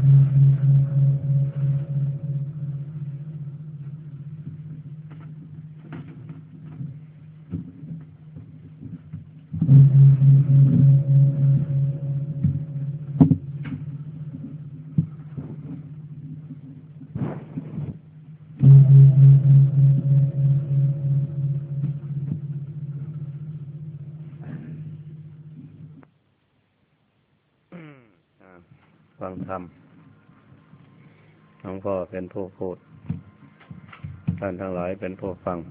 ฟังธรรมหลวงพ่อเป็นผู้พูดท่านทั้งหลายเป็นผู้ฟัง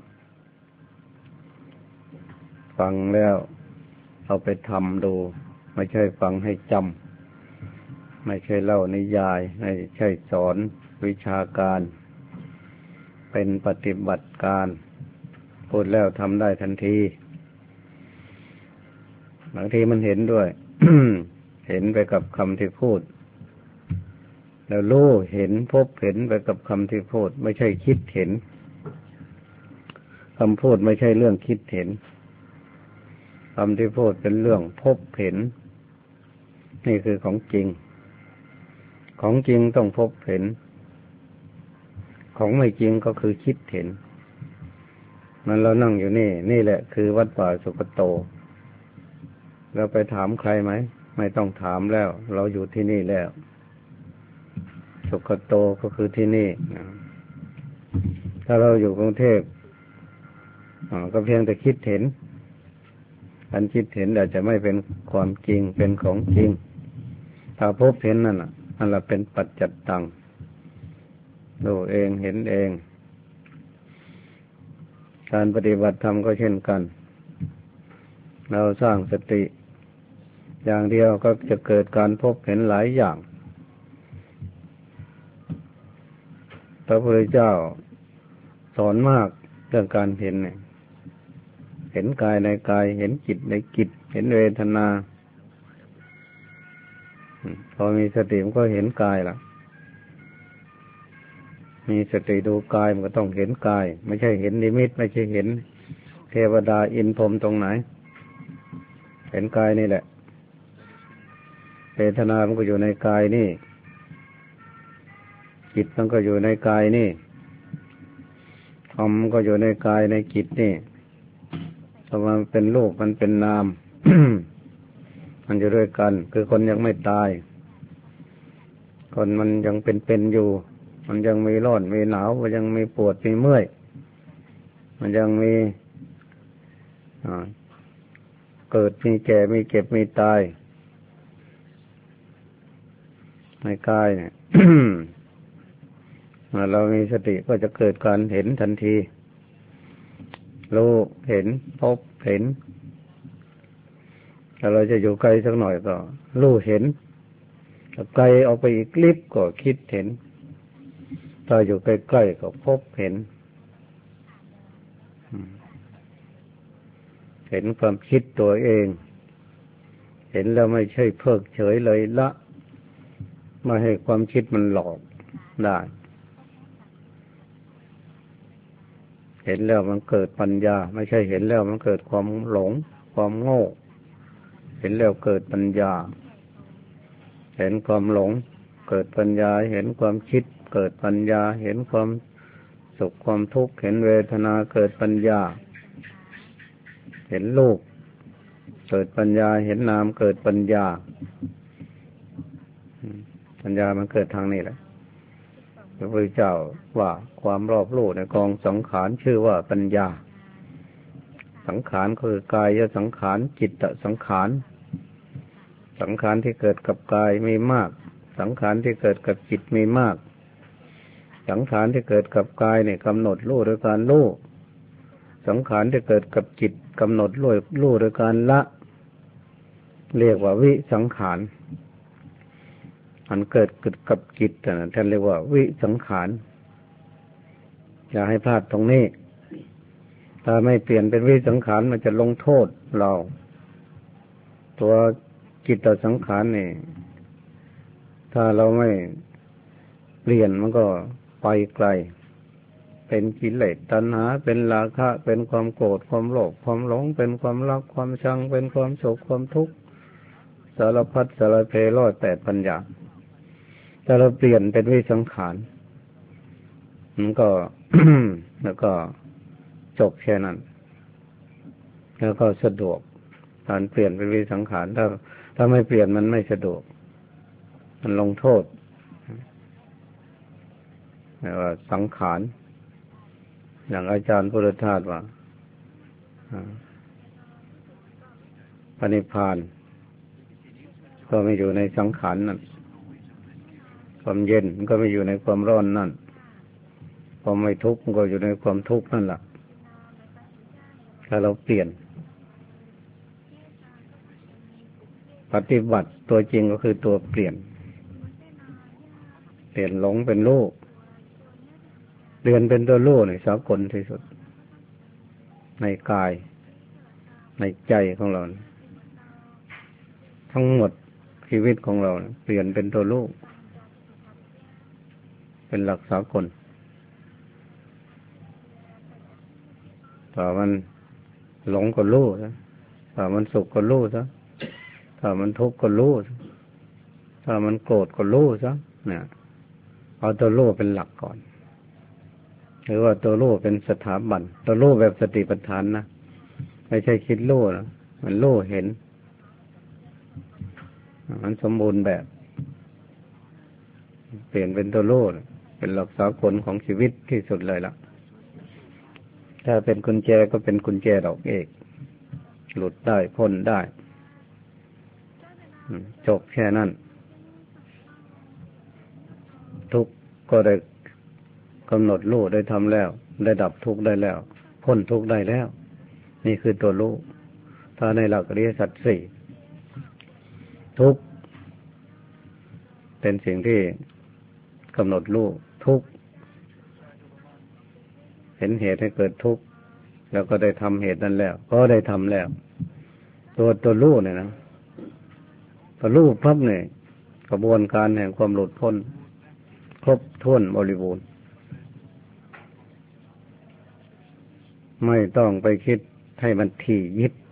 แล้วเอาไปทำดูไม่ใช่ฟังให้จำไม่ใช่เล่านิยายไม่ใช่สอนวิชาการเป็นปฏิบัติการพูดแล้วทำได้ทันทีบางทีมันเห็นด้วย เห็นไปกับคำที่พูดแล้วรู้เห็นพบเห็นไปกับคำที่พูดไม่ใช่คิดเห็นคำพูดไม่ใช่เรื่องคิดเห็นคำที่พูดเป็นเรื่องพบเห็นนี่คือของจริงของจริงต้องพบเห็นของไม่จริงก็คือคิดเห็นมันเรานั่งอยู่นี่แหละคือวัดป่าสุกโตเราไปถามใครไหมไม่ต้องถามแล้วเราอยู่ที่นี่แล้วสุกโตก็คือที่นี่ถ้าเราอยู่กรุงเทพก็เพียงแต่คิดเห็นอันคิดเห็นอาจจะไม่เป็นความจริงเป็นของจริงถ้าพบเห็นนั่นเป็นปัจจัตตังดูเองเห็นเองการปฏิบัติธรรมก็เช่นกันเราสร้างสติอย่างเดียวก็จะเกิดการพบเห็นหลายอย่างพระพุทธเจ้าสอนมากเรื่องการเห็นเนี่ยเห็นกายในกายเห็นจิตในจิตเห็นเวทนาพอมีสติมันก็เห็นกายล่ะมีสติดูกายมันก็ต้องเห็นกายไม่ใช่เห็นนิมิตไม่ใช่เห็นเทวดาอินทร์พรหมตรงไหนเห็นกายนี่แหละเวทนามันก็อยู่ในกายนี่จิตมันก็อยู่ในกายนี่ธรรมก็อยู่ในกายในจิตนี่เพราะมันเป็นรูปมันเป็นนาม มันอยู่ด้วยกันคือคนยังไม่ตายคนมันยังเป็นอยู่มันยังมีร้อนมีหนาวมันยังมีปวดมีเมื่อยมันยังมีเกิดมีแก่มีเก็บมีตายในกายเนี่ย เรามีสติก็จะเกิดการเห็นทันทีรู้เห็นพบเห็นถ้าเราจะอยู่ไกลสักหน่อยก็รู้เห็นถ้าไกลออกไปอีกลิบก็คิดเห็นถ้าอยู่ใกล้ๆก็พบเห็นเห็นความคิดตัวเองเห็นแล้วไม่ใช่เพิกเฉยเลยละไม่ให้ความคิดมันหลอกได้เห็นแล้วมันเกิดปัญญาไม่ใช่เห็นแล้วมันเกิดความหลงความโง่เห็นแล้วเกิดปัญญาเห็นความหลงเกิดปัญญาเห็นความคิดเกิดปัญญาเห็นความสุขความทุกข์เห็นเวทนาเกิดปัญญาเห็นรูปเกิดปัญญาเห็นนามเกิดปัญญาปัญญามันเกิดทางนี้แหละพระพุทธเจ้าว่าความรอบรู้ในกองสังขารชื่อว่าปัญญาสังขารคือกายสังขารจิตสังขารสังขารที่เกิดกับกายมีมากสังขารที่เกิดกับจิตมีมากสังขารที่เกิดกับกายเนี่ยกำหนดรู้โดยการรู้สังขารที่เกิดกับจิตกำหนดรู้โดยการละเรียกว่าวิสังขารมันเกิดกับจิตท่านเรียกว่าวิสังขารอย่าให้พลาดตรงนี้ถ้าไม่เปลี่ยนเป็นวิสังขารมันจะลงโทษเราตัวจิตต่อสังขารนี่ถ้าเราไม่เปลี่ยนมันก็ไปไกลเป็นกิเลสตัณหาเป็นราคะเป็นความโกรธความโลภความหลงเป็นความรักความชังเป็นความโศกความทุกข์สารพัดสารเพ108 ปัญญาแต่ถ้าเราเปลี่ยนเป็นวิสังขารมันก็ แล้วก็จบแค่นั้นแล้วก็สะดวกการเปลี่ยนเป็นวิสังขารถ้าไม่เปลี่ยนมันไม่สะดวกมันลงโทษเรียกว่าสังขารอย่างอาจารย์พุทธทาสว่าพระนิพพานก็ไม่อยู่ในสังขารนั่นความเย็นมันก็ไม่อยู่ในความร้อนนั่นความไม่ทุกข์มันก็อยู่ในความทุกข์นั่นแหละถ้าเราเปลี่ยนปฏิบัติตัวจริงก็คือตัวเปลี่ยนหลงเป็นรู้เรียนเป็นตัวรู้ในสากลที่สุดในกายในใจของเราทั้งหมดชีวิตของเราเปลี่ยนเป็นตัวรู้เป็นหลักสากลถ้ามันหลงก็รู้ซะถ้ามันสุขก็รู้ซะถ้ามันทุกข์ก็รู้ถ้ามันโกรธก็รู้ซะเนี่ยเอาตัวรู้เป็นหลักก่อนหรือว่าตัวรู้เป็นสถาบันตัวรู้แบบสติปัฏฐานนะไม่ใช่คิดรู้นะมันรู้เห็นมันสมบูรณ์แบบเปลี่ยนเป็นตัวรู้เป็นหลักสากลของชีวิตที่สุดเลยล่ะถ้าเป็นกุญแจก็เป็นกุญแจดอกเอกหลุดได้พ้นได้จบแค่นั้นทุกข์ก็ได้กำหนดรู้ได้ทำแล้วได้ดับทุกข์ได้แล้วพ้นทุกข์ได้แล้วนี่คือตัวรู้ถ้าในหลักอริยสัจสี่ทุกข์เป็นสิ่งที่กำหนดรู้ทุกข์เห็นเหตุให้เกิดทุกข์แล้วก็ได้ทำเหตุนั้นแล้วก็ได้ทำแล้วตัวรู้เนี่ยนะตัวรู้ปั๊บเนี่ยกระบวนการแห่งความหลุดพ้นครบถ้วนบริบูรณ์ไม่ต้องไปคิดให้มันถี่ยิบ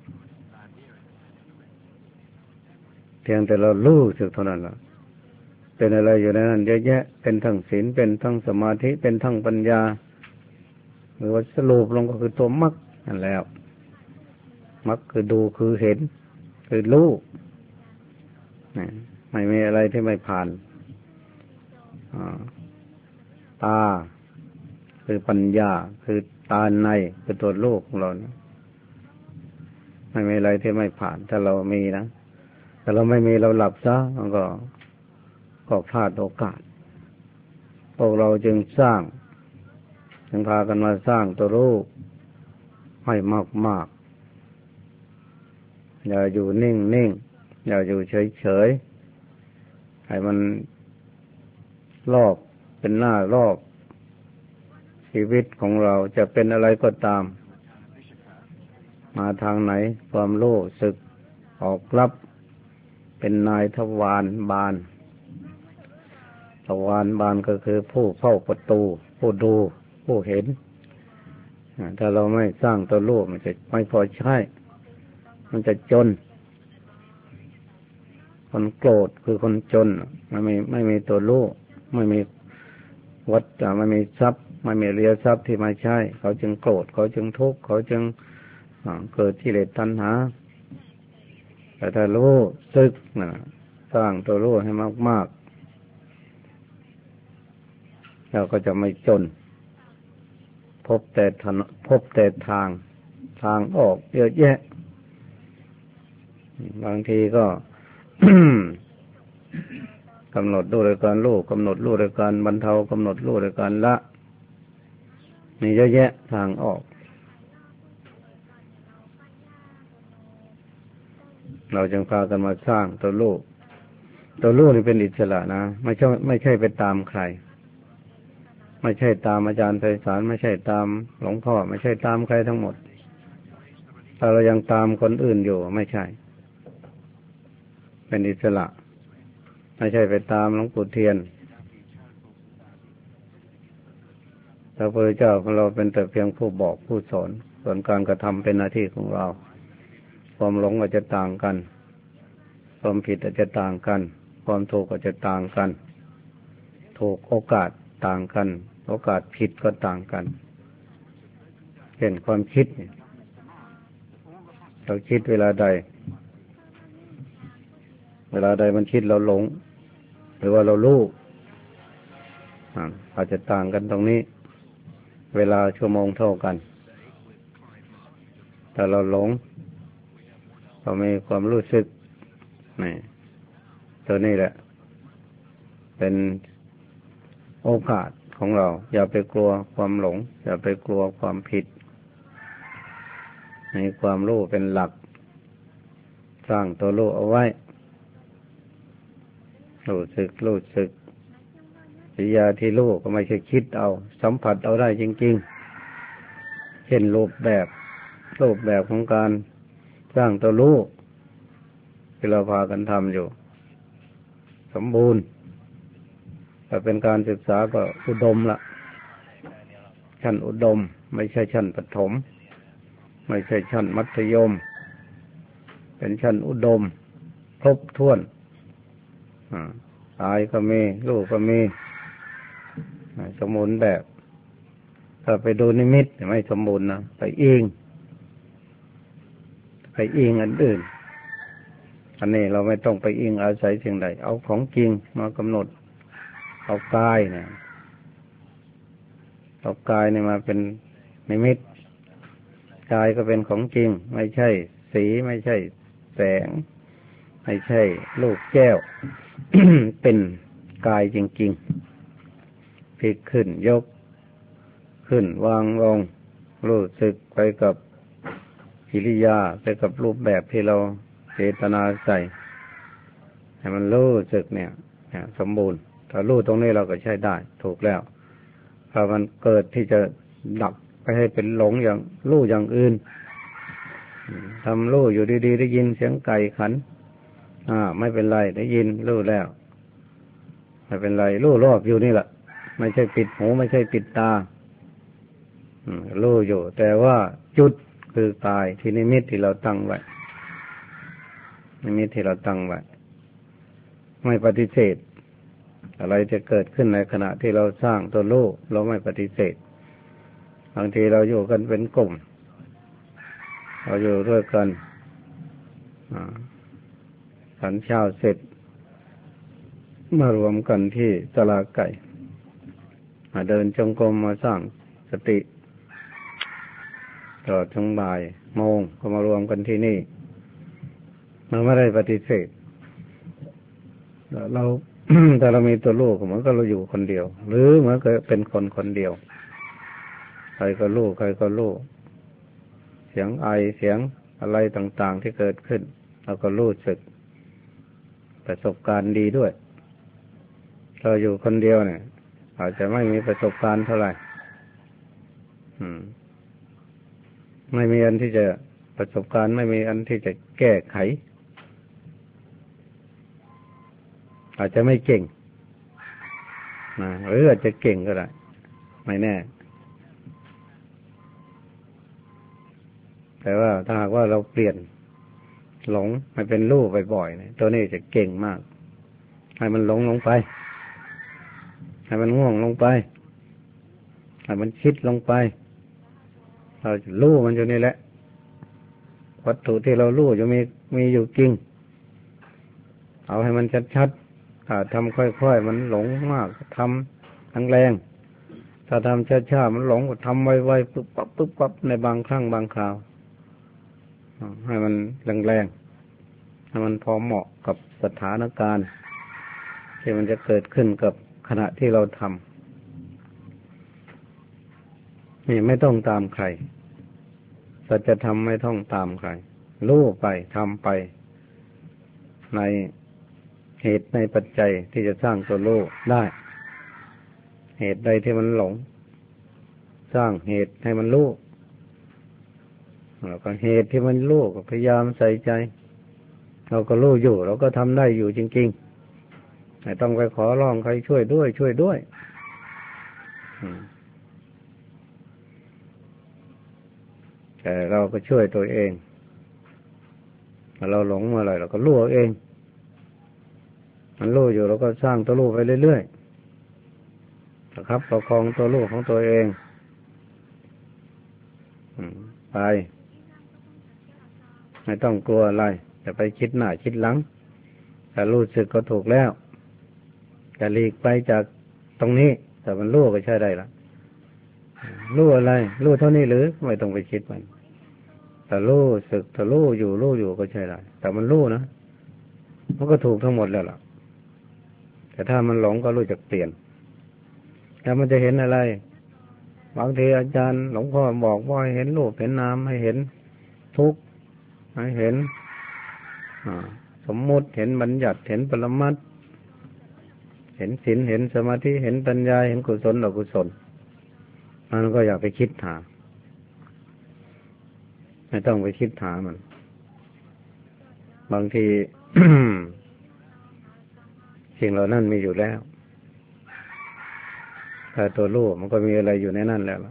เพียงแต่เรารู้สึกเท่านั้นล่ะเป็นอะไรอยู่ในนั้นเยอะแยะเป็นทั้งศีลเป็นทั้งสมาธิเป็นทั้งปัญญาหรือว่าสรุปลงก็คือตัวมรรคนั่นแล้วมรรคคือดูคือเห็นคือรู้ไม่มีอะไรที่ไม่ผ่านตาคือปัญญาคือตาในคือตัวรู้ของเรานะไม่มีอะไรที่ไม่ผ่านถ้าเรามีนะแต่เราไม่มีเราหลับซะมันก็พลาดโอกาสพวกเราจึงพากันมาสร้างตัวรู้ให้มากๆอย่าอยู่นิ่งๆอย่าอยู่เฉยๆให้มันรอบเป็นหน้ารอบชีวิตของเราจะเป็นอะไรก็ตามมาทางไหนความรู้สึกออกรับเป็นนายทวารบานทวารบานก็คือผู้เฝ้าประตูผู้ดูผู้เห็นถ้าเราไม่สร้างตัวรู้มันจะไม่พอใช้มันจะจนคนโกรธคือคนจนไม่มีตัวรู้ไม่มีวัดไม่มีทรัพย์ไม่มีเรียทรัพย์ที่มาใช้เขาจึงโกรธเขาจึงทุกข์เขาจึงเกิดกิเลสตัณหาแต่ถ้ารู้สึกสร้างตัวรู้ให้มากๆเราก็จะไม่จนพบแต่ทางออกเยอะแยะบางทีก็ กำหนดรู้โดยการรู้กำหนดรู้โดยการบรรเทากำหนดรู้โดยการละมีเยอะแยะทางออกเราจึงพากันมาสร้างตัวรู้นี่เป็นอิสระนะไม่ใช่ไปตามใครไม่ใช่ตามอาจารย์ไพศาลไม่ใช่ตามหลวงพ่อไม่ใช่ตามใครทั้งหมดถ้าเรายังตามคนอื่นอยู่ไม่ใช่เป็นอิสระไม่ใช่ไปตามหลวงปู่เทียนพระพุทธเจ้าของเราเป็นแต่เพียงผู้บอกผู้สอนส่วนการกระทำเป็นหน้าที่ของเราความหลงอาจจะต่างกันความผิดอาจจะต่างกันความถูกอาจจะต่างกันถูกโอกาสต่างกันโอกาสผิดก็ต่างกันเช่นความคิดเราคิดเวลาใดมันคิดเราหลงหรือว่าเรารู้อาจจะต่างกันตรงนี้เวลาชั่วโมงเท่ากันแต่เราหลงเรามีความรู้สึกนี่ตัวนี้แหละเป็นโอกาสของเราอย่าไปกลัวความหลงอย่าไปกลัวความผิดในความรู้เป็นหลักสร้างตัวรู้เอาไว้รู้สึกกิริยาที่รู้ก็ไม่ใช่คิดเอาสัมผัสเอาได้จริงๆเช่นรูปแบบของการสร้างตัวรู้ที่เราพากันทำอยู่สมบูรณ์แต่เป็นการศึกษาก็อุดมละชั้นอุดมไม่ใช่ชั้นประถมไม่ใช่ชั้นมัธยมเป็นชั้นอุดมครบถ้วนกายก็มีรูปก็มีสมบูรณ์แบบถ้าไปดูนิมิตไม่สมบูรณ์นะไปอิงอันอื่นอันนี้เราไม่ต้องไปอิงอาศัยสิ่งใดเอาของจริงมากำหนดเอากายเนี่ยมาเป็นนิมิตกายก็เป็นของจริงไม่ใช่สีไม่ใช่แสงไม่ใช่ลูกแก้ว เป็นกายจริงๆพลิกขึ้นยกขึ้นวางลงรู้สึกไปกับกิริยาไปกับรูปแบบที่เราเจตนาใส่ให้มันรู้สึกเนี่ยสมบูรณ์ถ้ารู้ตรงนี้เราก็ใช้ได้ถูกแล้วถ้ามันเกิดที่จะดับไปให้เป็นหลงอย่างรู้อย่างอื่นทำรู้อยู่ดีๆได้ยินเสียงไก่ขันไม่เป็นไรได้ยินรู้แล้วไม่เป็นไรรู้รอบอยู่นี่แหละไม่ใช่ปิดหูไม่ใช่ปิดตารู้อยู่แต่ว่าจุดคือกายที่นิมิตที่เราตั้งไว้นิมิตที่เราตั้งไว้ไม่ปฏิเสธอะไรจะเกิดขึ้นในขณะที่เราสร้างตัวรู้เราไม่ปฏิเสธบางทีเราอยู่กันเป็นกลุ่มเราอยู่ด้วยกันฉันเช้าเสร็จมารวมกันที่ตลาดไก่เดินจงกรมมาสร้างสติตลอดทั้งบ่ายโมงก็มารวมกันที่นี่เราไม่ได้ปฏิเสธเรา แต่เรามีตัวลูกเหมือนกับเราอยู่คนเดียวหรือเหมือนกับเป็นคนเดียวใครก็ลูกเสียงไอเสียงอะไรต่างๆที่เกิดขึ้นเราก็รู้สึกประสบการณ์ดีด้วยเราอยู่คนเดียวเนี่ยอาจจะไม่มีประสบการณ์เท่าไหร่ไม่มีอันที่จะประสบการณ์ไม่มีอันที่จะแก้ไขอาจจะไม่เก่งหรืออาจจะเก่งก็ได้ไม่แน่แต่ว่าถ้าหากว่าเราเปลี่ยนหลงให้เป็นรู้บ่อยๆเนี่ยตัวนี้จะเก่งมากให้มันหลงลงไปให้มันง่วงลงไปให้มันคิดลงไปเราจะรู้มันอยู่นี่แหละวัตถุที่เรารู้จะมีอยู่จริงเอาให้มันชัดๆทำค่อยๆมันหลงมากทำแรงถ้าทำช้าๆมันหลงก็ทำไวๆปึ๊บปั๊บในบางครั้งบางคราวให้มันแรงๆให้มันพอเหมาะกับสถานการณ์ที่มันจะเกิดขึ้นกับขณะที่เราทำนี่ไม่ต้องตามใครสัจธรรมไม่ต้องตามใครรู้ไปทำไปในเหตุในปัจจัยที่จะสร้างตัวรู้ได้เหตุใดที่มันหลงสร้างเหตุให้มันรู้แล้วก็เหตุที่มันรู้ก็พยายามใส่ใจเราก็รู้อยู่เราก็ทำได้อยู่จริงๆไม่ต้องไปขอร้องใครช่วยด้วยแต่เราก็ช่วยตัวเองเราหลงเมื่อไหร่เราก็รู้เองมันรู้อยู่เราก็สร้างตัวรู้ไปเรื่อยประคับประคองตัวลูกของตัวเองไปไม่ต้องกลัวอะไรจะไปคิดหน้าคิดหลังแต่รู้สึกก็ถูกแล้วจะหลีกไปจากตรงนี้แต่มันรู้ก็ใช่ได้ละรู้อะไรรู้เท่านี้หรือไม่ต้องไปคิดมันแต่รู้สึกแต่รู้อยู่ก็ใช่ได้แต่มันรู้นะมันก็ถูกทั้งหมดแล้วล่ะแต่ถ้ามันหลงก็รู้จักเปลี่ยนแล้วมันจะเห็นอะไรบางทีอาจารย์หลวงพ่อบอกว่าให้เห็นรูปเห็นนามให้เห็นทุกข์ให้เห็นสมมุติเห็นบัญญัติเห็นปรมัตถ์เห็นศีลเห็นสมาธิเห็นปัญญาเห็นกุศลอกุศลมันก็อยากไปคิดหาไม่ต้องไปคิดหามันบางที สิ่งเหล่านั้นมีอยู่แล้วแต่ตัวรู้มันก็มีอะไรอยู่ในนั้นแล้ว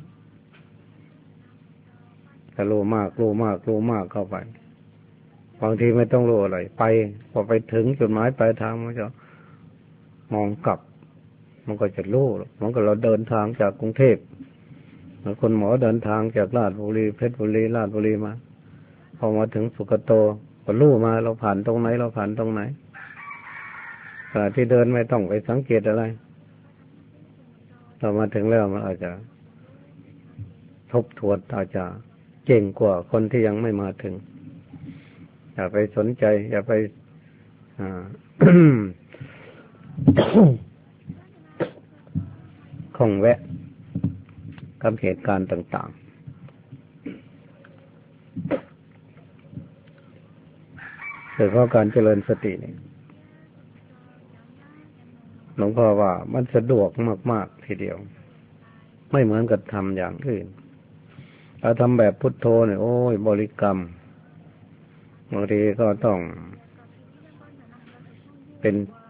ถ้ารู้มากเข้าไปบางทีไม่ต้องรู้อะไรไปพอไปถึงจุดหมายปลายทางมันจะมองกลับมันก็จะรู้มันก็เราเดินทางจากกรุงเทพเหมือนคนหมอเดินทางจากราชบุรีเพชรบุรีราชบุรีมาพอมาถึงสุกโตก็รู้มาเราผ่านตรงไหนที่เดินไม่ต้องไปสังเกตอะไรเรามาถึงแล้วมันอาจจะทบทวนอาจจะเก่งกว่าคนที่ยังไม่มาถึงอย่าไปสนใจอย่าไปข้องแวะกับเหตุการณ์ต่างๆโดยเฉพาะการเจริญสตินี่หลวงพ่อว่ามันสะดวกมากๆทีเดียวไม่เหมือนกับทำอย่างอื่นถ้าทำแบบพุทโธเนี่ยโอ้ยบริกรรมบางทีก็ต้องเป็น